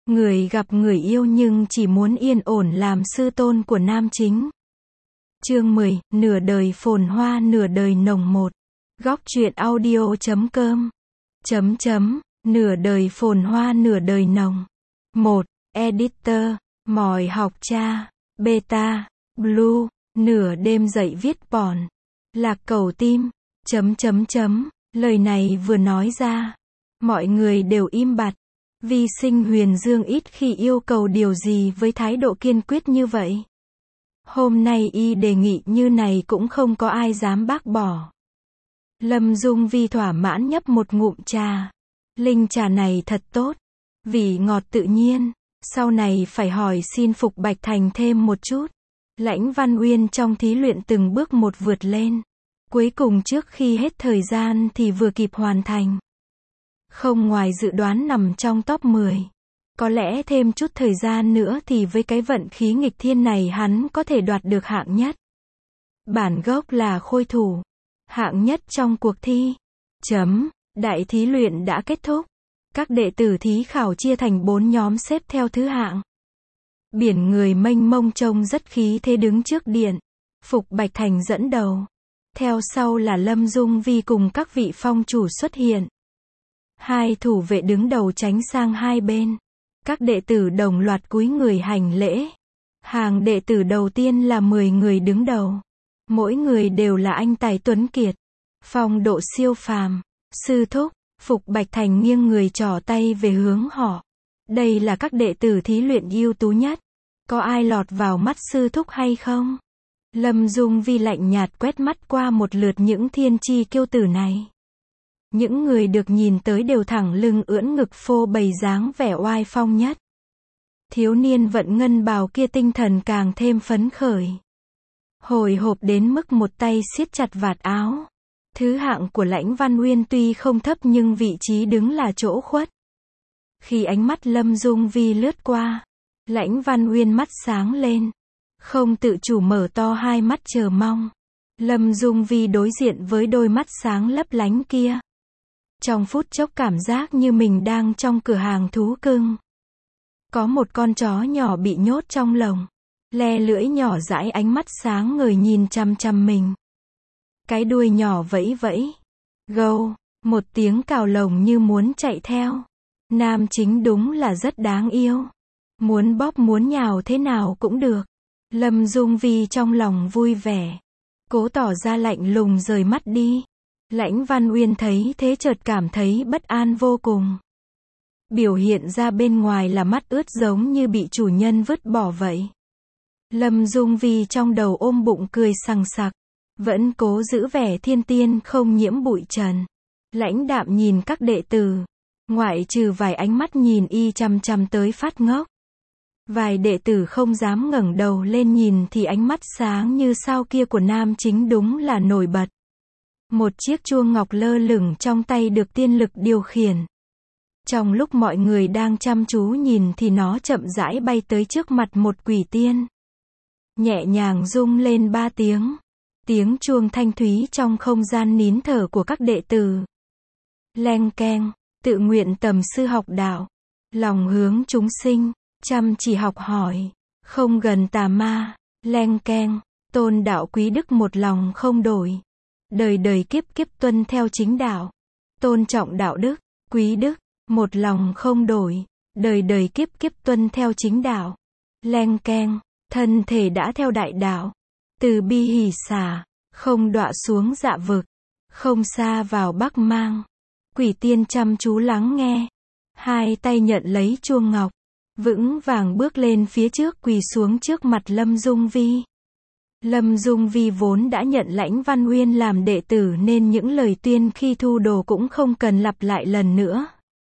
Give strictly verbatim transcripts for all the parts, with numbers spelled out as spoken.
Người gặp người yêu nhưng chỉ muốn yên ổn làm sư tôn của nam chính. Chương mười, nửa đời phồn hoa nửa đời nồng một. Góc truyện audio chấm com. Chấm chấm, nửa đời phồn hoa nửa đời nồng. một. Editor, mỏi học cha, beta, blue, nửa đêm dậy viết bòn. Lạc cầu tim, chấm chấm chấm, lời này vừa nói ra. Mọi người đều im bặt. Vi Sinh Huyền Dương ít khi yêu cầu điều gì với thái độ kiên quyết như vậy. Hôm nay y đề nghị như này cũng không có ai dám bác bỏ. Lâm Dung Vi thỏa mãn nhấp một ngụm trà. Linh trà này thật tốt. Vị ngọt tự nhiên. Sau này phải hỏi xin Phục Bạch Thành thêm một chút. Lãnh Văn Uyên trong thí luyện từng bước một vượt lên. Cuối cùng trước khi hết thời gian thì vừa kịp hoàn thành. Không ngoài dự đoán nằm trong top mười. Có lẽ thêm chút thời gian nữa thì với cái vận khí nghịch thiên này hắn có thể đoạt được hạng nhất. Bản gốc là khôi thủ. Hạng nhất trong cuộc thi. Chấm. Đại thí luyện đã kết thúc. Các đệ tử thí khảo chia thành bốn nhóm xếp theo thứ hạng. Biển người mênh mông trông rất khí thế đứng trước điện. Phục Bạch Thành dẫn đầu. Theo sau là Lâm Dung Vi cùng các vị phong chủ xuất hiện. Hai thủ vệ đứng đầu tránh sang hai bên. Các đệ tử đồng loạt cúi người hành lễ. Hàng đệ tử đầu tiên là mười người đứng đầu. Mỗi người đều là anh tài tuấn kiệt. Phong độ siêu phàm. Sư thúc, Phục Bạch Thành nghiêng người trỏ tay về hướng họ. Đây là các đệ tử thí luyện ưu tú nhất. Có ai lọt vào mắt sư thúc hay không? Lâm Dung Vi lạnh nhạt quét mắt qua một lượt những thiên chi kiêu tử này. Những người được nhìn tới đều thẳng lưng ưỡn ngực phô bày dáng vẻ oai phong nhất. Thiếu niên vận ngân bào kia tinh thần càng thêm phấn khởi. Hồi hộp đến mức một tay siết chặt vạt áo. Thứ hạng của Lãnh Văn Uyên tuy không thấp nhưng vị trí đứng là chỗ khuất. Khi ánh mắt Lâm Dung Vi lướt qua, Lãnh Văn Uyên mắt sáng lên. Không tự chủ mở to hai mắt chờ mong. Lâm Dung Vi đối diện với đôi mắt sáng lấp lánh kia. Trong phút chốc cảm giác như mình đang trong cửa hàng thú cưng. Có một con chó nhỏ bị nhốt trong lồng. Le lưỡi nhỏ dãi ánh mắt sáng ngời nhìn chằm chằm mình. Cái đuôi nhỏ vẫy vẫy. Gâu, một tiếng cào lồng như muốn chạy theo. Nam chính đúng là rất đáng yêu. Muốn bóp muốn nhào thế nào cũng được. Lâm Dung Vi trong lòng vui vẻ. Cố tỏ ra lạnh lùng rời mắt đi. Lãnh Văn Uyên thấy thế chợt cảm thấy bất an vô cùng. Biểu hiện ra bên ngoài là mắt ướt giống như bị chủ nhân vứt bỏ vậy. Lâm Dung Vi trong đầu ôm bụng cười sằng sặc. Vẫn cố giữ vẻ thiên tiên không nhiễm bụi trần. Lãnh đạm nhìn các đệ tử. Ngoại trừ vài ánh mắt nhìn y chăm chăm tới phát ngốc. Vài đệ tử không dám ngẩng đầu lên nhìn thì ánh mắt sáng như sao kia của nam chính đúng là nổi bật. Một chiếc chuông ngọc lơ lửng trong tay được tiên lực điều khiển. Trong lúc mọi người đang chăm chú nhìn thì nó chậm rãi bay tới trước mặt một quỷ tiên. Nhẹ nhàng rung lên ba tiếng. Tiếng chuông thanh thúy trong không gian nín thở của các đệ tử. Leng keng, tự nguyện tầm sư học đạo. Lòng hướng chúng sinh, chăm chỉ học hỏi. Không gần tà ma. Leng keng, tôn đạo quý đức một lòng không đổi. Đời đời kiếp kiếp tuân theo chính đạo. Tôn trọng đạo đức, quý đức, một lòng không đổi. Đời đời kiếp kiếp tuân theo chính đạo. Leng keng, thân thể đã theo đại đạo. Từ bi hỷ xả, không đọa xuống dạ vực. Không xa vào bắc mang. Quỷ tiên chăm chú lắng nghe. Hai tay nhận lấy chuông ngọc. Vững vàng bước lên phía trước quỳ xuống trước mặt Lâm Dung Vi. Lâm Dung Vi vốn đã nhận Lãnh Văn Uyên làm đệ tử nên những lời tuyên khi thu đồ cũng không cần lặp lại lần nữa.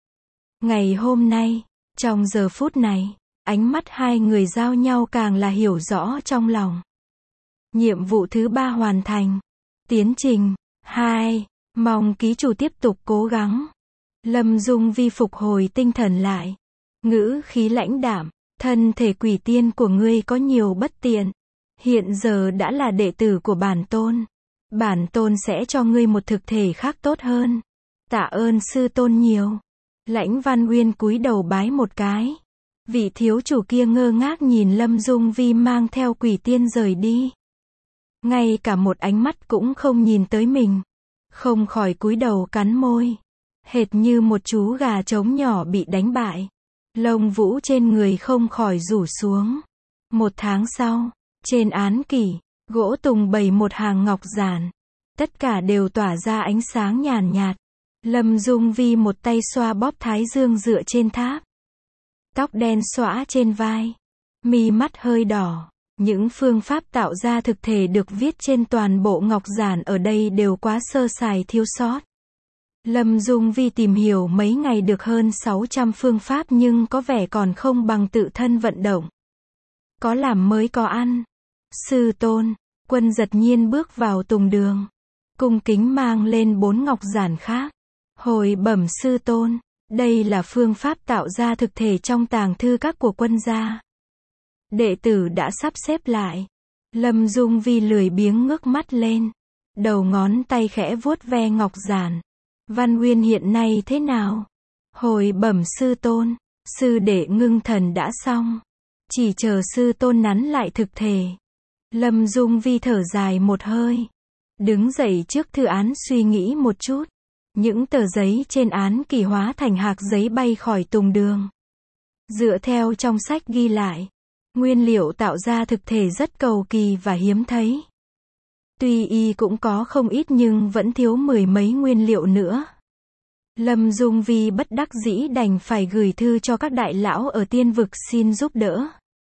Ngày hôm nay, trong giờ phút này, ánh mắt hai người giao nhau càng là hiểu rõ trong lòng. Nhiệm vụ thứ ba hoàn thành. Tiến trình hai. Mong ký chủ tiếp tục cố gắng. Lâm Dung Vi phục hồi tinh thần lại. Ngữ khí lãnh đạm. Thân thể quỷ tiên của ngươi có nhiều bất tiện. Hiện giờ đã là đệ tử của bản tôn. Bản tôn sẽ cho ngươi một thực thể khác tốt hơn. Tạ ơn sư tôn nhiều. Lãnh Văn Uyên cúi đầu bái một cái. Vị thiếu chủ kia ngơ ngác nhìn Lâm Dung Vi mang theo quỷ tiên rời đi. Ngay cả một ánh mắt cũng không nhìn tới mình. Không khỏi cúi đầu cắn môi. Hệt như một chú gà trống nhỏ bị đánh bại. Lông vũ trên người không khỏi rủ xuống. Một tháng sau, trên án kỷ, gỗ tùng bày một hàng ngọc giản. Tất cả đều tỏa ra ánh sáng nhàn nhạt. Lâm Dung Vi một tay xoa bóp thái dương dựa trên tháp. Tóc đen xõa trên vai. Mi mắt hơi đỏ. Những phương pháp tạo ra thực thể được viết trên toàn bộ ngọc giản ở đây đều quá sơ sài thiếu sót. Lâm Dung Vi tìm hiểu mấy ngày được hơn sáu trăm phương pháp nhưng có vẻ còn không bằng tự thân vận động. Có làm mới có ăn. Sư tôn, Quân Giật Nhiên bước vào tùng đường. Cung kính mang lên bốn ngọc giản khác. Hồi bẩm sư tôn, đây là phương pháp tạo ra thực thể trong tàng thư các của quân gia. Đệ tử đã sắp xếp lại. Lâm Dung Vi lười biếng ngước mắt lên. Đầu ngón tay khẽ vuốt ve ngọc giản. Văn Uyên hiện nay thế nào? Hồi bẩm sư tôn, sư đệ ngưng thần đã xong. Chỉ chờ sư tôn nắn lại thực thể. Lâm Dung Vi thở dài một hơi. Đứng dậy trước thư án suy nghĩ một chút. Những tờ giấy trên án kỷ hóa thành hạc giấy bay khỏi tùng đường. Dựa theo trong sách ghi lại, nguyên liệu tạo ra thực thể rất cầu kỳ và hiếm thấy. Tuy y cũng có không ít nhưng vẫn thiếu mười mấy nguyên liệu nữa. Lâm Dung Vi bất đắc dĩ đành phải gửi thư cho các đại lão ở tiên vực xin giúp đỡ.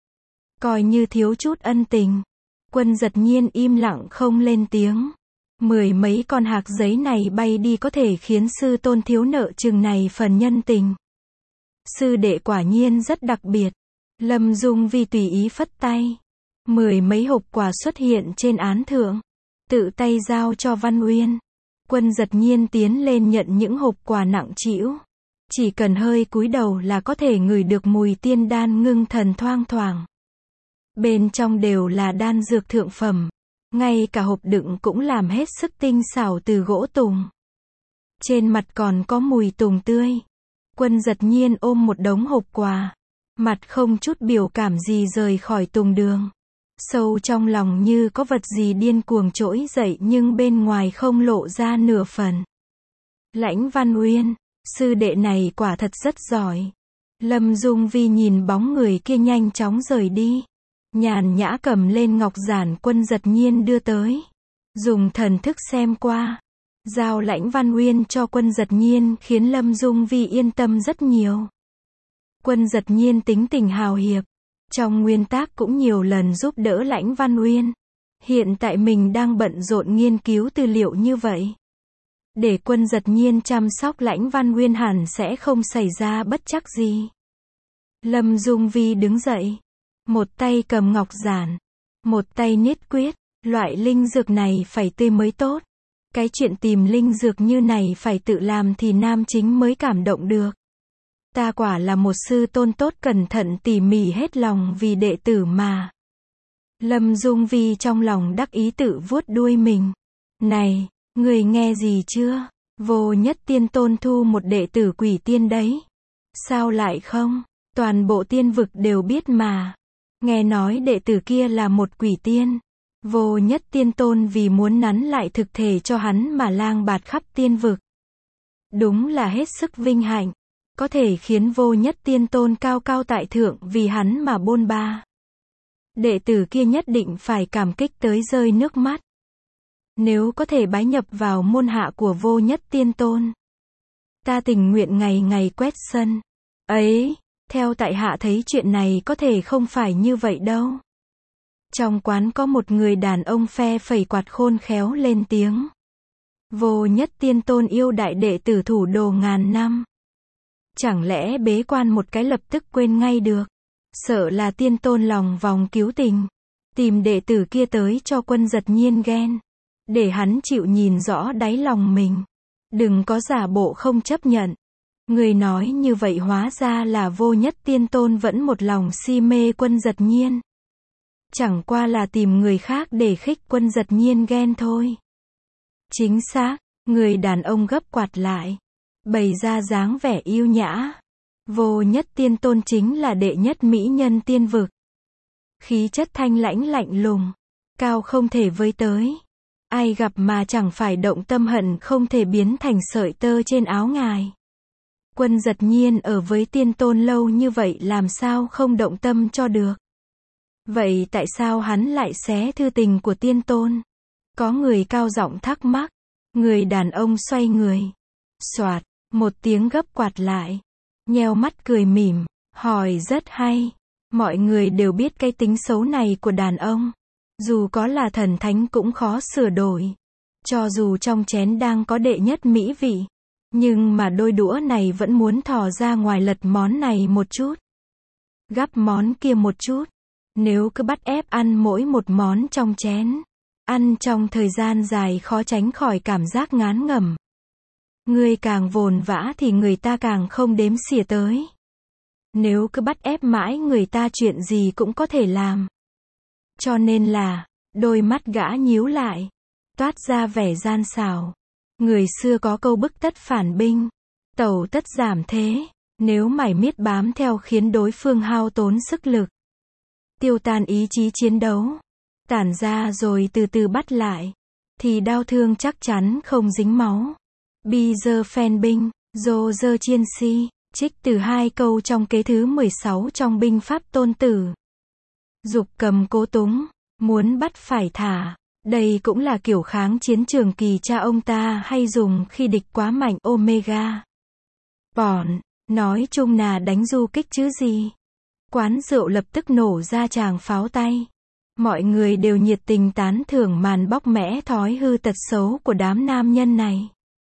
Coi như thiếu chút ân tình. Quân Giật Nhiên im lặng không lên tiếng. Mười mấy con hạc giấy này bay đi có thể khiến sư tôn thiếu nợ chừng này phần nhân tình. Sư đệ quả nhiên rất đặc biệt. Lâm Dung Vi tùy ý phất tay. Mười mấy hộp quà xuất hiện trên án thượng. Tự tay giao cho Văn Uyên. Quân Giật Nhiên tiến lên nhận những hộp quà nặng trĩu. Chỉ cần hơi cúi đầu là có thể ngửi được mùi tiên đan ngưng thần thoang thoảng. Bên trong đều là đan dược thượng phẩm. Ngay cả hộp đựng cũng làm hết sức tinh xảo từ gỗ tùng. Trên mặt còn có mùi tùng tươi. Quân Giật Nhiên ôm một đống hộp quà. Mặt không chút biểu cảm gì rời khỏi tùng đường. Sâu trong lòng như có vật gì điên cuồng trỗi dậy nhưng bên ngoài không lộ ra nửa phần. Lãnh Văn Uyên, sư đệ này quả thật rất giỏi. Lâm Dung Vi nhìn bóng người kia nhanh chóng rời đi. Nhàn nhã cầm lên ngọc giản Quân Giật Nhiên đưa tới. Dùng thần thức xem qua. Giao Lãnh Văn Uyên cho Quân Giật Nhiên khiến Lâm Dung Vi yên tâm rất nhiều. Quân Giật Nhiên tính tình hào hiệp. Trong nguyên tác cũng nhiều lần giúp đỡ Lãnh Văn Uyên. Hiện tại mình đang bận rộn nghiên cứu tư liệu như vậy. Để Quân Giật Nhiên chăm sóc Lãnh Văn Uyên hẳn sẽ không xảy ra bất trắc gì. Lâm Dung Vi đứng dậy. Một tay cầm ngọc giản. Một tay niết quyết. Loại linh dược này phải tươi mới tốt. Cái chuyện tìm linh dược như này phải tự làm thì nam chính mới cảm động được. Ta quả là một sư tôn tốt cẩn thận tỉ mỉ hết lòng vì đệ tử mà. Lâm Dung Vi trong lòng đắc ý tự vuốt đuôi mình. Này, người nghe gì chưa? Vô Nhất Tiên Tôn thu một đệ tử quỷ tiên đấy. Sao lại không? Toàn bộ tiên vực đều biết mà. Nghe nói đệ tử kia là một quỷ tiên. Vô Nhất Tiên Tôn vì muốn nắn lại thực thể cho hắn mà lang bạt khắp tiên vực. Đúng là hết sức vinh hạnh. Có thể khiến Vô Nhất Tiên Tôn cao cao tại thượng vì hắn mà bôn ba. Đệ tử kia nhất định phải cảm kích tới rơi nước mắt. Nếu có thể bái nhập vào môn hạ của Vô Nhất Tiên Tôn, ta tình nguyện ngày ngày quét sân. Ấy, theo tại hạ thấy chuyện này có thể không phải như vậy đâu. Trong quán có một người đàn ông phe phẩy quạt khôn khéo lên tiếng. Vô Nhất Tiên Tôn yêu đại đệ tử thủ đồ ngàn năm. Chẳng lẽ bế quan một cái lập tức quên ngay được. Sợ là Tiên Tôn lòng vòng cứu tình. Tìm đệ tử kia tới cho Quân Giật Nhiên ghen. Để hắn chịu nhìn rõ đáy lòng mình. Đừng có giả bộ không chấp nhận. Người nói như vậy hóa ra là Vô Nhất Tiên Tôn vẫn một lòng si mê Quân Giật Nhiên. Chẳng qua là tìm người khác để khích Quân Giật Nhiên ghen thôi. Chính xác, người đàn ông gấp quạt lại. Bày ra dáng vẻ yêu nhã. Vô Nhất Tiên Tôn chính là đệ nhất mỹ nhân tiên vực. Khí chất thanh lãnh lạnh lùng, cao không thể với tới. Ai gặp mà chẳng phải động tâm hận không thể biến thành sợi tơ trên áo ngài. Quân Giật Nhiên ở với Tiên Tôn lâu như vậy làm sao không động tâm cho được. Vậy tại sao hắn lại xé thư tình của Tiên Tôn? Có người cao giọng thắc mắc. Người đàn ông xoay người. Soạt, một tiếng gấp quạt lại. Nheo mắt cười mỉm, hỏi rất hay. Mọi người đều biết cái tính xấu này của đàn ông. Dù có là thần thánh cũng khó sửa đổi. Cho dù trong chén đang có đệ nhất mỹ vị. Nhưng mà đôi đũa này vẫn muốn thò ra ngoài lật món này một chút. Gắp món kia một chút. Nếu cứ bắt ép ăn mỗi một món trong chén. Ăn trong thời gian dài khó tránh khỏi cảm giác ngán ngẩm. Người càng vồn vã thì người ta càng không đếm xỉa tới. Nếu cứ bắt ép mãi người ta chuyện gì cũng có thể làm. Cho nên là, đôi mắt gã nhíu lại. Toát ra vẻ gian xảo. Người xưa có câu bức tất phản binh. Tẩu tất giảm thế. Nếu mải miết bám theo khiến đối phương hao tốn sức lực. Tiêu tan ý chí chiến đấu. Tản ra rồi từ từ bắt lại. Thì đau thương chắc chắn không dính máu. Bi dơ phen binh, dô dơ chiên si. Trích từ hai câu trong kế thứ mười sáu trong binh pháp Tôn Tử. Dục cầm cố túng, muốn bắt phải thả. Đây cũng là kiểu kháng chiến trường kỳ cha ông ta hay dùng khi địch quá mạnh Omega. Bọn, nói chung là đánh du kích chứ gì. Quán rượu lập tức nổ ra tràng pháo tay. Mọi người đều nhiệt tình tán thưởng màn bóc mẽ thói hư tật xấu của đám nam nhân này.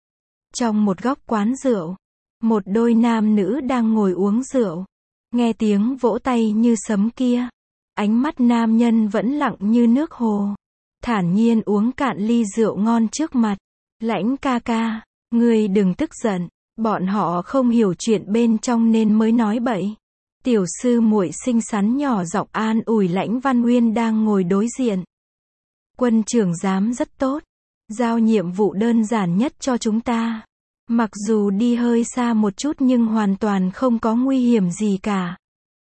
Trong một góc quán rượu, một đôi nam nữ đang ngồi uống rượu. Nghe tiếng vỗ tay như sấm kia. Ánh mắt nam nhân vẫn lặng như nước hồ. Thản nhiên uống cạn ly rượu ngon trước mặt. Lãnh ca ca, ngươi đừng tức giận. Bọn họ không hiểu chuyện bên trong nên mới nói bậy. Tiểu sư muội xinh xắn nhỏ giọng an ủi Lãnh Văn Uyên đang ngồi đối diện. Quân trưởng giám rất tốt. Giao nhiệm vụ đơn giản nhất cho chúng ta. Mặc dù đi hơi xa một chút nhưng hoàn toàn không có nguy hiểm gì cả.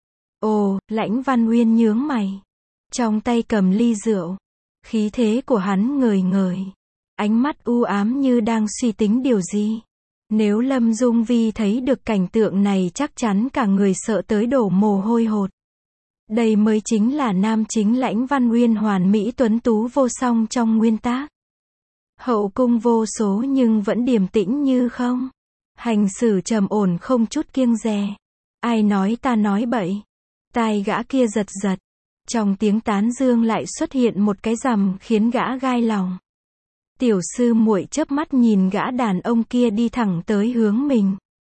Ồ, Lãnh Văn Uyên nhướng mày. Trong tay cầm ly rượu. Khí thế của hắn ngời ngời. Ánh mắt u ám như đang suy tính điều gì. Nếu Lâm Dung Vi thấy được cảnh tượng này chắc chắn cả người sợ tới đổ mồ hôi hột. Đây mới chính là nam chính Lãnh Văn Uyên hoàn mỹ tuấn tú vô song trong nguyên tác. Hậu cung vô số nhưng vẫn điềm tĩnh như không. Hành xử trầm ổn không chút kiêng dè. Ai nói ta nói bậy. Tai gã kia giật giật. Trong tiếng tán dương lại xuất hiện một cái rằm khiến gã gai lòng. Tiểu sư muội chớp mắt nhìn gã đàn ông kia đi thẳng tới hướng mình.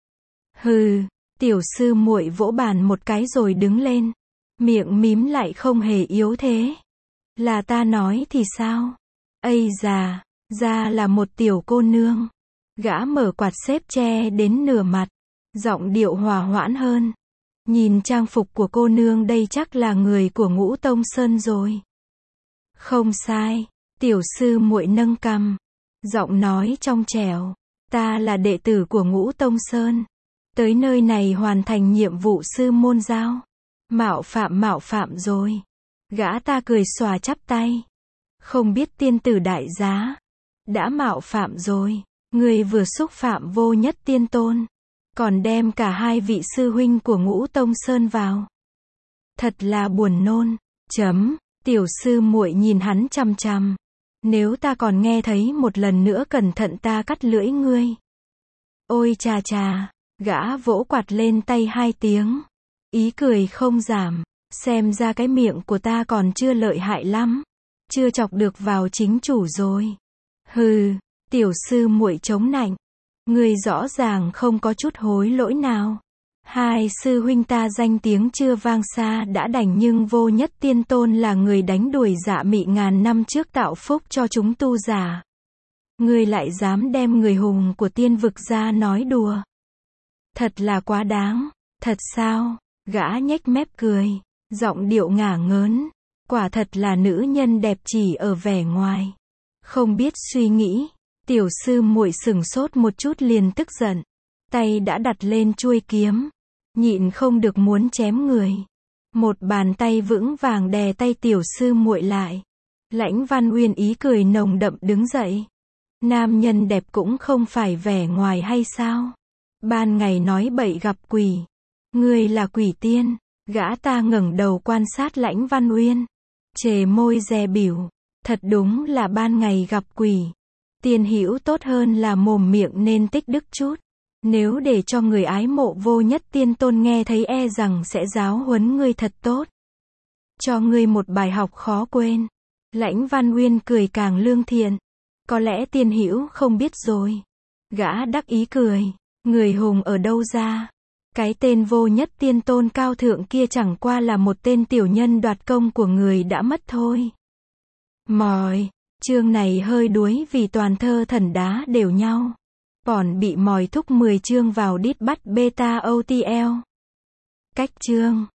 Hừ, tiểu sư muội vỗ bàn một cái rồi đứng lên. Miệng mím lại không hề yếu thế. Là ta nói thì sao? Ây già, ra là một tiểu cô nương. Gã mở quạt xếp che đến nửa mặt. Giọng điệu hòa hoãn hơn. Nhìn trang phục của cô nương đây chắc là người của Ngũ Tông Sơn rồi. Không sai. Tiểu sư muội nâng cằm. Giọng nói trong trẻo. Ta là đệ tử của Ngũ Tông Sơn. Tới nơi này hoàn thành nhiệm vụ sư môn giao. Mạo phạm mạo phạm rồi. Gã ta cười xòa chắp tay. Không biết tiên tử đại giá. Đã mạo phạm rồi. Người vừa xúc phạm Vô Nhất Tiên Tôn. Còn đem cả hai vị sư huynh của Ngũ Tông Sơn vào. Thật là buồn nôn. Chấm. Tiểu sư muội nhìn hắn chằm chằm. Nếu ta còn nghe thấy một lần nữa cẩn thận ta cắt lưỡi ngươi. Ôi chà chà. Gã vỗ quạt lên tay hai tiếng. Ý cười không giảm. Xem ra cái miệng của ta còn chưa lợi hại lắm. Chưa chọc được vào chính chủ rồi. Hừ. Tiểu sư muội chống nạnh. Ngươi rõ ràng không có chút hối lỗi nào. Hai sư huynh ta danh tiếng chưa vang xa đã đành nhưng Vô Nhất Tiên Tôn là người đánh đuổi Dạ Mị ngàn năm trước tạo phúc cho chúng tu giả. Ngươi lại dám đem người hùng của tiên vực ra nói đùa. Thật là quá đáng. Thật sao? Gã nhếch mép cười. Giọng điệu ngả ngớn. Quả thật là nữ nhân đẹp chỉ ở vẻ ngoài. Không biết suy nghĩ. Tiểu sư muội sửng sốt một chút liền tức giận. Tay đã đặt lên chuôi kiếm. nhịn không được muốn chém người. Một bàn tay vững vàng đè tay tiểu sư muội lại. Lãnh Văn Uyên ý cười nồng đậm đứng dậy. Nam nhân đẹp cũng không phải vẻ ngoài hay sao? Ban ngày nói bậy gặp quỷ. Ngươi là quỷ tiên. Gã ta ngẩng đầu quan sát Lãnh Văn Uyên. Chề môi dè bỉu. Thật đúng là ban ngày gặp quỷ. Tiên hữu tốt hơn là mồm miệng nên tích đức chút. Nếu để cho người ái mộ vô nhất tiên tôn nghe thấy e rằng sẽ giáo huấn ngươi thật tốt. Cho ngươi một bài học khó quên. Lãnh Văn Uyên cười càng lương thiện. Có lẽ tiên hữu không biết rồi. Gã đắc ý cười. Người hùng ở đâu ra? Cái tên vô nhất tiên tôn cao thượng kia chẳng qua là một tên tiểu nhân đoạt công của người đã mất thôi. Mỏi. Chương này hơi đuối vì toàn thơ thần đá đều nhau. Còn bị mỏi thúc mười chương vào đít bắt beta o tê lờ. Cách chương.